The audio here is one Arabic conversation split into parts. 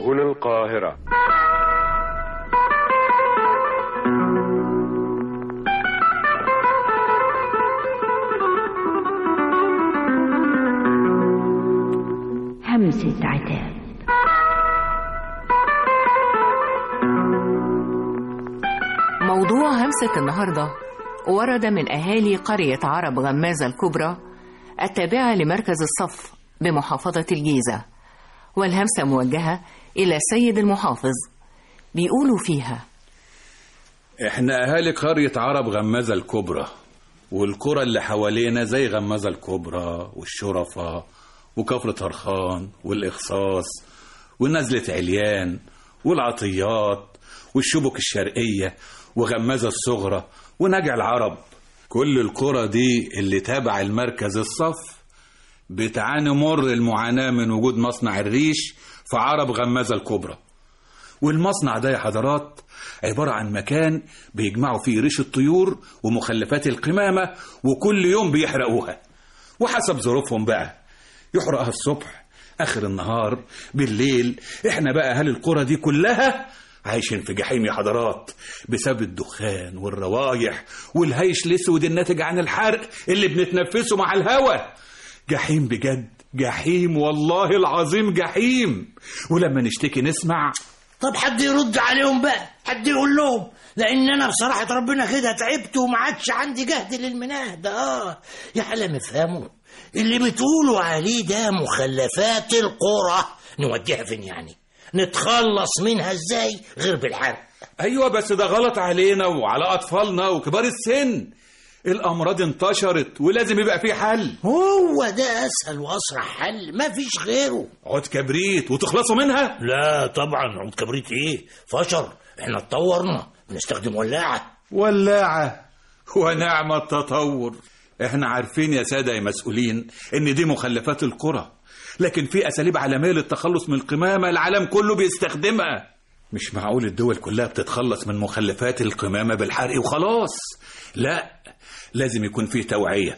هنا القاهرة. همسة عتاب. موضوع همسة النهاردة ورد من أهالي قرية عرب غمازة الكبرى التابعة لمركز الصف بمحافظة الجيزة، والهمسة موجهة إلى سيد المحافظ. بيقولوا فيها: احنا أهالي قرية عرب غمازة الكبرى، والقرى اللي حوالينا زي غمازة الكبرى والشرفة وكفر طرخان والإخصاص ونزلة عليان والعطيات والشبك الشرقية وغمازة الصغرى ونجع العرب. كل القرى دي اللي تابع المركز الصف بتعاني مر المعاناة من وجود مصنع الريش في عرب غمازة الكبرى. والمصنع ده يا حضرات عبارة عن مكان بيجمعوا فيه ريش الطيور ومخلفات القمامة، وكل يوم بيحرقوها، وحسب ظروفهم بقى يحرقها الصبح، آخر النهار، بالليل. احنا بقى أهل القرى دي كلها عايشين في جحيم يا حضرات بسبب الدخان والروايح والهيش الاسود الناتج عن الحرق اللي بنتنفسه مع الهواء. جحيم بجد، جحيم والله العظيم جحيم. ولما نشتكي نسمع. طب حد يرد عليهم بقى، حد يقول لهم، لان انا بصراحه ربنا كده تعبت وما عادش عندي جهد للمناه ده. يا حلم افهموا اللي بتقولوا عليه ده مخلفات القرى، نوديها فين يعني؟ نتخلص منها ازاي غير بالحرق؟ ايوه بس ده غلط علينا وعلى اطفالنا وكبار السن. الامراض انتشرت ولازم يبقى فيه حل. هو ده اسهل واسرع حل، ما فيش غيره. عود كبريت وتخلصوا منها؟ لا طبعا، عود كبريت ايه، فشر. احنا اتطورنا بنستخدم ولاعة. ولاعة ونعم التطور. احنا عارفين يا سادة يا مسؤولين ان دي مخلفات القرى، لكن في اساليب عالمية للتخلص من القمامة العالم كله بيستخدمها. مش معقول الدول كلها بتتخلص من مخلفات القمامة بالحرق وخلاص. لا، لازم يكون فيه توعية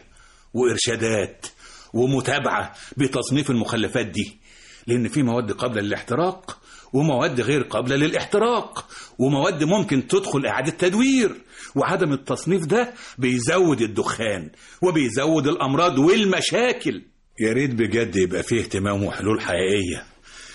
وإرشادات ومتابعة بتصنيف المخلفات دي، لأن في مواد قابلة للاحتراق ومواد غير قابلة للاحتراق ومواد ممكن تدخل إعادة تدوير. وعدم التصنيف ده بيزود الدخان وبيزود الأمراض والمشاكل. يا ريت بجد يبقى فيه اهتمام وحلول حقيقية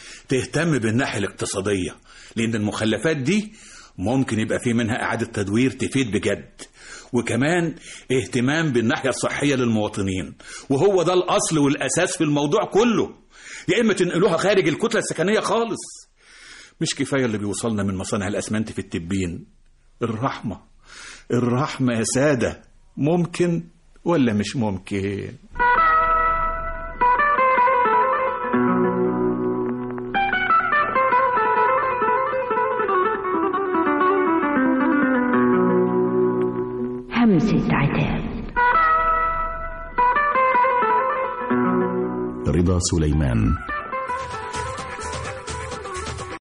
تهتم بالناحية الاقتصادية، لأن المخلفات دي ممكن يبقى فيه منها إعادة تدوير تفيد بجد، وكمان اهتمام بالناحية الصحية للمواطنين، وهو ده الأصل والأساس في الموضوع كله. يا إما تنقلوها خارج الكتلة السكنية خالص. مش كفاية اللي بيوصلنا من مصانع الأسمنت في التبين. الرحمة يا سادة، ممكن ولا مش ممكن؟ همسة عتاب. رضا سليمان.